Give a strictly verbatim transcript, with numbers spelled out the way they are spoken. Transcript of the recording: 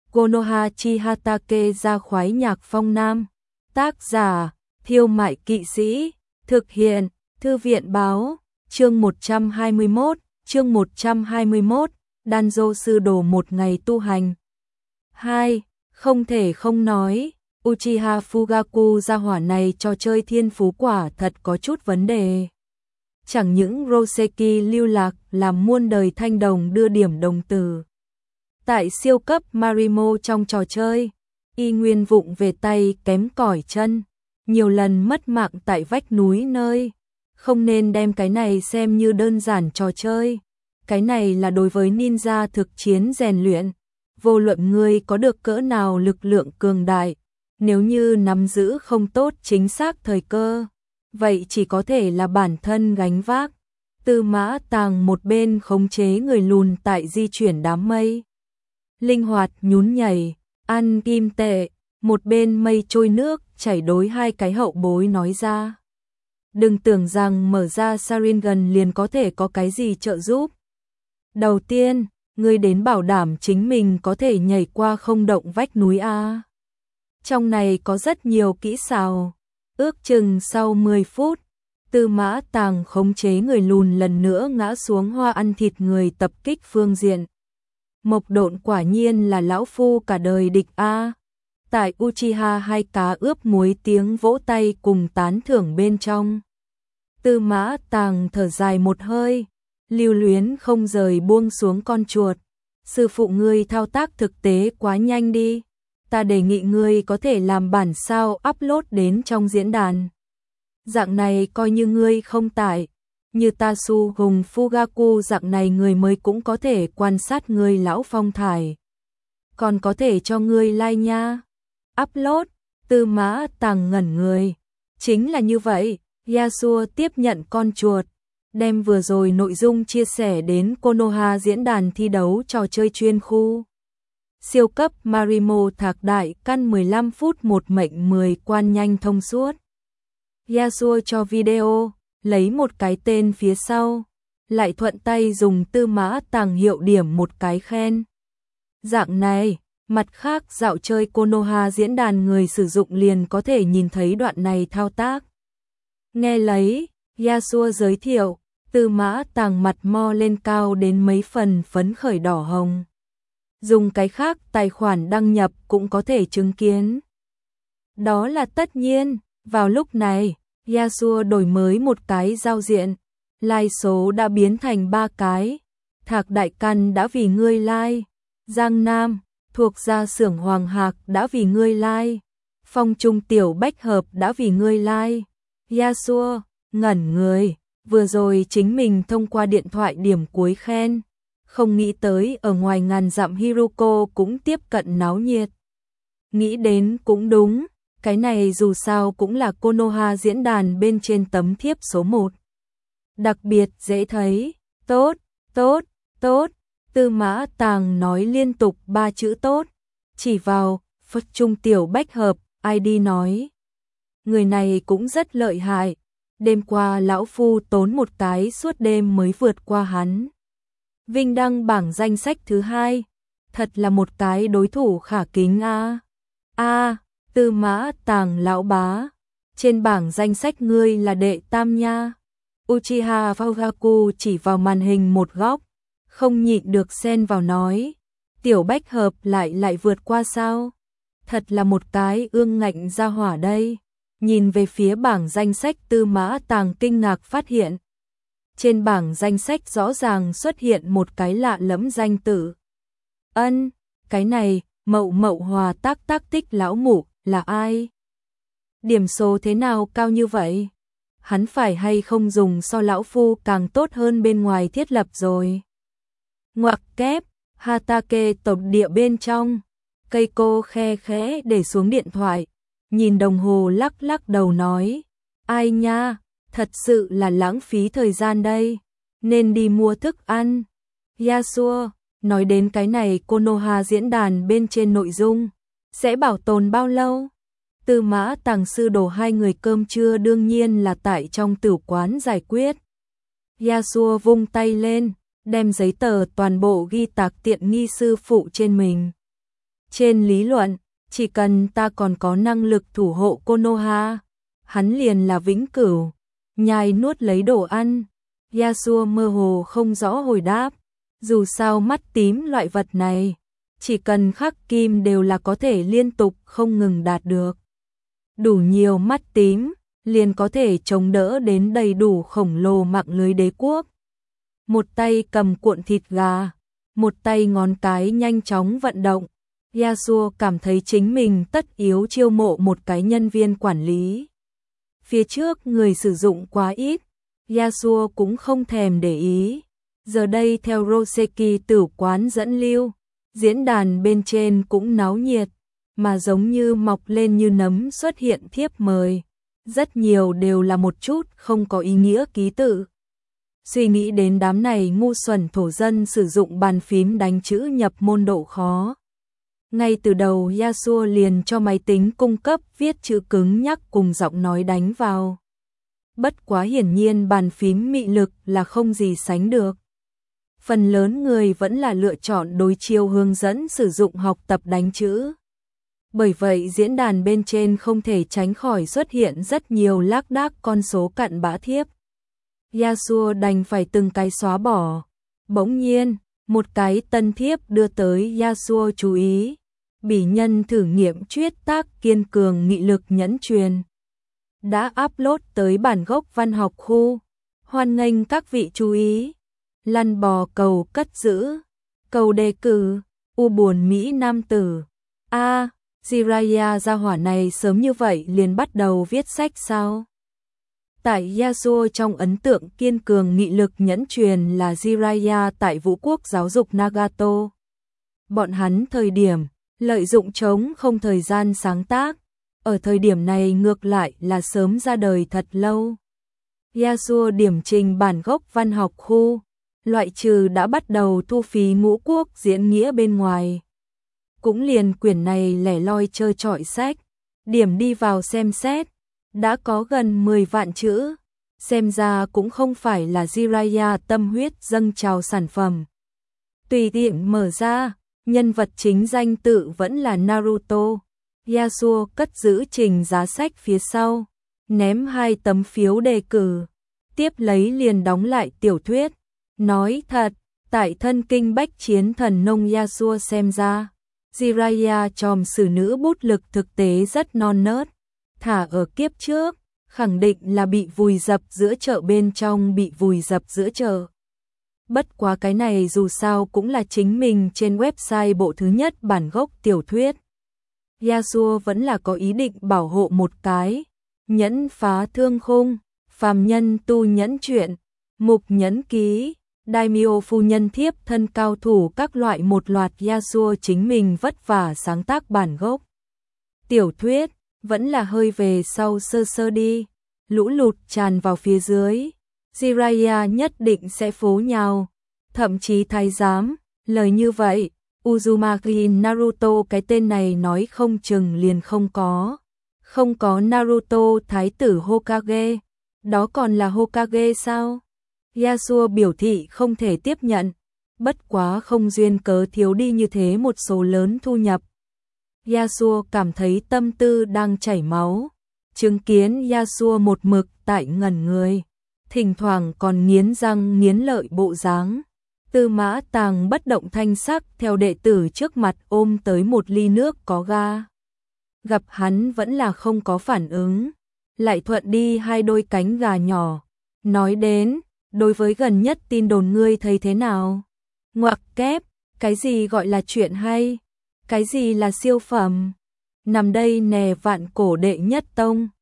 Konoha chi Hatake ra khoái nhạc phong nam. Tác giả, Thiêu Mại Kỵ Sĩ. Thực hiện, Thư viện báo. Chương một trăm hai mươi mốt, chương một trăm hai mươi mốt, Danzo sư đồ một ngày tu hành. hai. Không thể không nói, Uchiha Fugaku gia hỏa này trò chơi thiên phú quả thật có chút vấn đề. Chẳng những Roseki lưu lạc làm muôn đời thanh đồng đưa điểm đồng từ. Tại siêu cấp Marimo trong trò chơi, y nguyên vụng về tay kém cỏi chân, nhiều lần mất mạng tại vách núi nơi. Không nên đem cái này xem như đơn giản trò chơi. Cái này là đối với ninja thực chiến rèn luyện. Vô luận ngươi có được cỡ nào lực lượng cường đại, nếu như nắm giữ không tốt chính xác thời cơ, vậy chỉ có thể là bản thân gánh vác. Tư Mã Tàng một bên khống chế người lùn tại di chuyển đám mây, linh hoạt nhún nhảy, ăn kim tệ, một bên mây trôi nước chảy đối hai cái hậu bối nói ra. Đừng tưởng rằng mở ra Sharingan liền có thể có cái gì trợ giúp. Đầu tiên, ngươi đến bảo đảm chính mình có thể nhảy qua không động vách núi A. Trong này có rất nhiều kỹ xảo. Ước chừng sau mười phút, Tư Mã Tàng khống chế người lùn lần nữa ngã xuống hoa ăn thịt người tập kích phương diện. Mộc Độn quả nhiên là lão phu cả đời địch A. Tại Uchiha hai cá ướp muối tiếng vỗ tay cùng tán thưởng bên trong. Tư Mã Tàng thở dài một hơi, lưu luyến không rời buông xuống con chuột. Sư phụ ngươi thao tác thực tế quá nhanh đi. Ta đề nghị ngươi có thể làm bản sao upload đến trong diễn đàn. Dạng này coi như ngươi không tải. Như Tasu Hùng Fugaku dạng này người mới cũng có thể quan sát ngươi lão phong thải. Còn có thể cho ngươi like nha. Upload, Tư Mã Tàng ngẩn người. Chính là như vậy, Yasuo tiếp nhận con chuột, đem vừa rồi nội dung chia sẻ đến Konoha diễn đàn thi đấu trò chơi chuyên khu. Siêu cấp Marimo thạc đại căn mười lăm phút một mệnh mười quan nhanh thông suốt. Yasuo cho video, lấy một cái tên phía sau, lại thuận tay dùng Tư Mã Tàng hiệu điểm một cái khen. Dạng này, mặt khác dạo chơi Konoha diễn đàn người sử dụng liền có thể nhìn thấy đoạn này thao tác. Nghe lấy, Yasuo giới thiệu, Tư Mã Tàng mặt mo lên cao đến mấy phần phấn khởi đỏ hồng. Dùng cái khác tài khoản đăng nhập cũng có thể chứng kiến. Đó là tất nhiên, vào lúc này, Yasuo đổi mới một cái giao diện, like số đã biến thành ba cái. Thạc Đại Căn đã vì ngươi like, Giang Nam, thuộc gia xưởng Hoàng Hạc đã vì ngươi like, Phong Trung Tiểu Bách Hợp đã vì ngươi like. Yasuo, ngẩn người, vừa rồi chính mình thông qua điện thoại điểm cuối khen, không nghĩ tới ở ngoài ngàn dặm Hiruko cũng tiếp cận náo nhiệt. Nghĩ đến cũng đúng, cái này dù sao cũng là Konoha diễn đàn bên trên tấm thiếp số một. Đặc biệt dễ thấy, tốt, tốt, tốt, Tư Mã Tàng nói liên tục ba chữ tốt, chỉ vào, Phật Trung Tiểu Bách Hợp, i đê nói. Người này cũng rất lợi hại, đêm qua lão phu tốn một cái suốt đêm mới vượt qua hắn. Vinh đăng bảng danh sách thứ hai, thật là một cái đối thủ khả kính a. A, Tư Mã Tàng lão bá, trên bảng danh sách ngươi là đệ tam nha. Uchiha Fugaku chỉ vào màn hình một góc, không nhịn được xen vào nói, Tiểu Bách Hợp lại lại vượt qua sao? Thật là một cái ương ngạnh ra hỏa đây. Nhìn về phía bảng danh sách, Tư Mã Tàng kinh ngạc phát hiện. Trên bảng danh sách rõ ràng xuất hiện một cái lạ lẫm danh tự. Ân, cái này, Mậu Mậu Hòa tác tác tích lão mụ, là ai? Điểm số thế nào cao như vậy? Hắn phải hay không dùng so lão phu càng tốt hơn bên ngoài thiết lập rồi? Ngoặc kép, Hatake tổng địa bên trong. Cây cô khe khẽ để xuống điện thoại, nhìn đồng hồ lắc lắc đầu nói, ai nha, thật sự là lãng phí thời gian đây, nên đi mua thức ăn. Yasuo, nói đến cái này Konoha diễn đàn bên trên nội dung, sẽ bảo tồn bao lâu? Tư Mã Tàng sư đồ hai người cơm trưa đương nhiên là tại trong tử quán giải quyết. Yasuo vung tay lên, đem giấy tờ toàn bộ ghi tạc tiện nghi sư phụ trên mình. Trên lý luận, chỉ cần ta còn có năng lực thủ hộ Konoha, hắn liền là vĩnh cửu, nhai nuốt lấy đồ ăn. Yasuo mơ hồ không rõ hồi đáp, dù sao mắt tím loại vật này, chỉ cần khắc kim đều là có thể liên tục không ngừng đạt được. Đủ nhiều mắt tím, liền có thể chống đỡ đến đầy đủ khổng lồ mạng lưới đế quốc. Một tay cầm cuộn thịt gà, một tay ngón cái nhanh chóng vận động. Yasuo cảm thấy chính mình tất yếu chiêu mộ một cái nhân viên quản lý. Phía trước người sử dụng quá ít, Yasuo cũng không thèm để ý. Giờ đây theo Roseki tử quán dẫn lưu, diễn đàn bên trên cũng náo nhiệt, mà giống như mọc lên như nấm xuất hiện thiếp mời. Rất nhiều đều là một chút không có ý nghĩa ký tự. Suy nghĩ đến đám này ngu xuẩn thổ dân sử dụng bàn phím đánh chữ nhập môn độ khó. Ngay từ đầu Yasuo liền cho máy tính cung cấp viết chữ cứng nhắc cùng giọng nói đánh vào. Bất quá hiển nhiên bàn phím mị lực là không gì sánh được. Phần lớn người vẫn là lựa chọn đối chiếu hướng dẫn sử dụng học tập đánh chữ. Bởi vậy diễn đàn bên trên không thể tránh khỏi xuất hiện rất nhiều lác đác con số cặn bã thiếp. Yasuo đành phải từng cái xóa bỏ. Bỗng nhiên, một cái tân thiếp đưa tới Yasuo chú ý. Bỉ nhân thử nghiệm chuyết tác kiên cường nghị lực nhẫn truyền. Đã upload tới bản gốc văn học khu. Hoan nghênh các vị chú ý. Lăn bò cầu cất giữ. Cầu đề cử. U buồn Mỹ nam tử. A. À, Jiraiya gia hỏa này sớm như vậy liền bắt đầu viết sách sao? Tại Yasuo trong ấn tượng kiên cường nghị lực nhẫn truyền là Jiraiya tại Vũ quốc giáo dục Nagato. Bọn hắn thời điểm lợi dụng trống không thời gian sáng tác, ở thời điểm này ngược lại là sớm ra đời thật lâu. Yasuo điểm trình bản gốc văn học khu, loại trừ đã bắt đầu thu phí ngũ quốc diễn nghĩa bên ngoài. Cũng liền quyển này lẻ loi chơi trọi sách, điểm đi vào xem xét, đã có gần mười vạn chữ, xem ra cũng không phải là Jiraiya tâm huyết dâng trào sản phẩm. Tùy tiện mở ra, nhân vật chính danh tự vẫn là Naruto. Yasuo cất giữ trình giá sách phía sau, ném hai tấm phiếu đề cử, tiếp lấy liền đóng lại tiểu thuyết. Nói thật, tại thân kinh bách chiến thần nông Yasuo xem ra, Jiraiya tròm sử nữ bút lực thực tế rất non nớt, thả ở kiếp trước, khẳng định là bị vùi dập giữa chợ bên trong bị vùi dập giữa chợ. Bất quá cái này dù sao cũng là chính mình trên website bộ thứ nhất bản gốc tiểu thuyết. Yasuo vẫn là có ý định bảo hộ một cái, nhẫn phá thương khung, phàm nhân tu nhẫn truyện, mục nhẫn ký, Daimyo phu nhân thiếp thân cao thủ các loại một loạt Yasuo chính mình vất vả sáng tác bản gốc. Tiểu thuyết, vẫn là hơi về sau sơ sơ đi, lũ lụt tràn vào phía dưới. Jiraiya nhất định sẽ phố nhào, thậm chí thái giám, lời như vậy, Uzumaki Naruto cái tên này nói không chừng liền không có. Không có Naruto thái tử Hokage, đó còn là Hokage sao? Yasuo biểu thị không thể tiếp nhận, bất quá không duyên cớ thiếu đi như thế một số lớn thu nhập. Yasuo cảm thấy tâm tư đang chảy máu, chứng kiến Yasuo một mực tại ngẩn người, thỉnh thoảng còn nghiến răng nghiến lợi bộ dáng. Tư Mã Tàng bất động thanh sắc theo đệ tử trước mặt ôm tới một ly nước có ga. Gặp hắn vẫn là không có phản ứng, lại thuận đi hai đôi cánh gà nhỏ, nói đến, đối với gần nhất tin đồn ngươi thấy thế nào? Ngoặc kép, cái gì gọi là chuyện hay? Cái gì là siêu phẩm? Nằm đây nè vạn cổ đệ nhất tông.